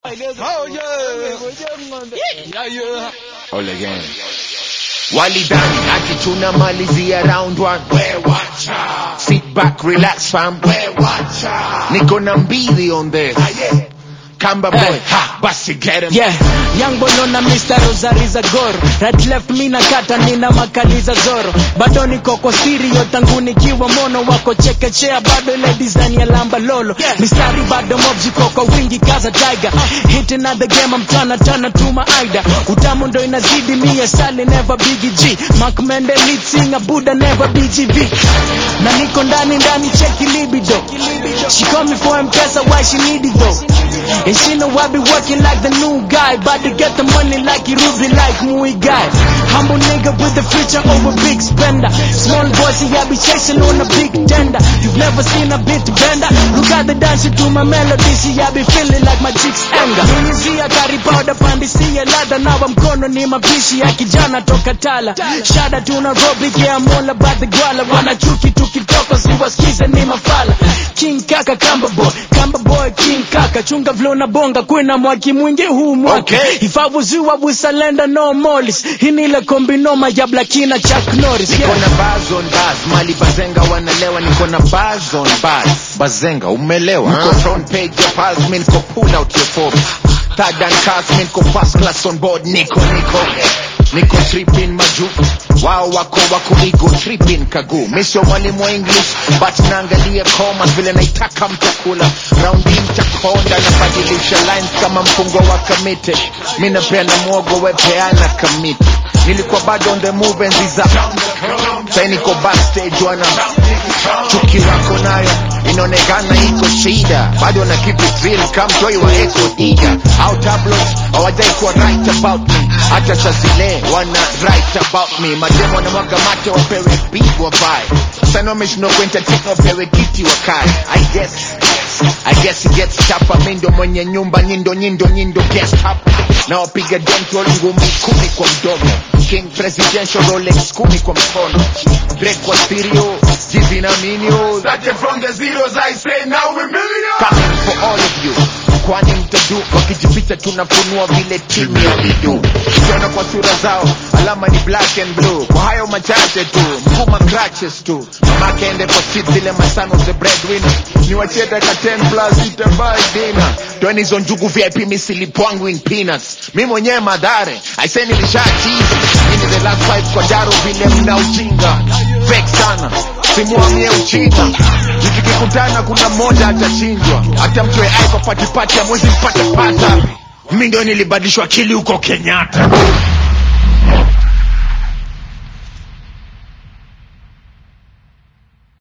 Oh yeah. All again. Walidani akituna malizi around one. Sit back, relax fam. Niko na mbili on this. Kamba boy, ha, basi get him. Yeah, young boy na Mr. Rosariza Goro. Right left mina kata nina makaliza zoro. Bado niko kwa stereo tangu nikiwa mono. Wako chekechea bado ile design ya lamba lolo. Mistari bado mobs iko kwa wingi kaza tiger. Hitting at the game I'm tryna turn to my ida. Utamu ndo inazidi mie sali never Biggie G. Mark Mende lead singer Buddha never BGV. Na niko ndani cheki libido. She call me for M-Pesa, why she need it though? And she know I be working like the new guy, about to get the money like Ruby, like Mui guy. Humble nigga with the future over big spender. Small boy, see I be chasing on a big tender. You've never seen a bit bender. Look at the dancing to my melody, see I be feeling like my chick's anger. Nunizia kari powder pandi siya ladha. Now I'm kono ni mapishi ya kijana toka tala. Shada tuna Nairobi, yeah I'm all about the guala. Wana chuki tukitoko siwasikize ni mafala. King Kaka Kamba boy King Kaka. Chunga vlo na bonga kwena mwaki mwingi huu mwaki. Okay. If I was you I would surrender no mollies. Hinile kombinoma ya Blakina Chuck Norris. Niko na bars on bars, mali bazenga wanalewa. Niko na bars on bars, bazenga umelewa. Niko front page ya pals, mi niko pull out your Forbes. Third and cars, mi niko first class on board. Niko tripping maju. Wao wako ego tripping kagu. Misho mwalimu wa English but naangalia commas vile naitaka mtakula. Round in mtakonda na badilisha lines kama mfungo wa kamite. Mina pena mwogo wepeana kamite. Nilikuwa bado on the move and ziza. Sai niko backstage wana chuki wako nayo inaonekana iko shida. Bado na keep it real kama toy wa Echo Tiga. Out tabloids hawajai kuwa right about me. Hata sazile wana right about me. Mademo na mwaga mate wapewe beat wabai. Sanomesh no kuentertain wapewe kiti wakai. I guess it gets tougher. Mindo mwenye nyumba nyindo guest hapa. Na wapiga dental ngumi 10 kwa mdomo. King presidential Rolex 10 kwa mkono. Break kwa stereo, jizi na minio. Started from the zeros, I say now we're millionaires. Coming for all of you. Kwani mtadu wakijificha tunafunua vile timu ya vidu. Ukiona kwa sura zao alama ni black and blue. Kwa hayo machache tu mkuma crutches tu. Mamake ende kwa seat zile masano the breadwinner. Ni wacheta ka 10 plus itabai dinner. Tueni hizo njugu VIP misilipwangu in peanuts. Mimi mwenyewe madhare I say nilishachizi. Mimi the last fight kwa jaro vile mna ujinga. Fake sana simuamie uchina. Tukikutana kuna mmoja atachinjwa. Hata mtu ai kwa patipati ya mwezi mpata. Mimi ndio nilibadilishwa akili huko Kenyatta.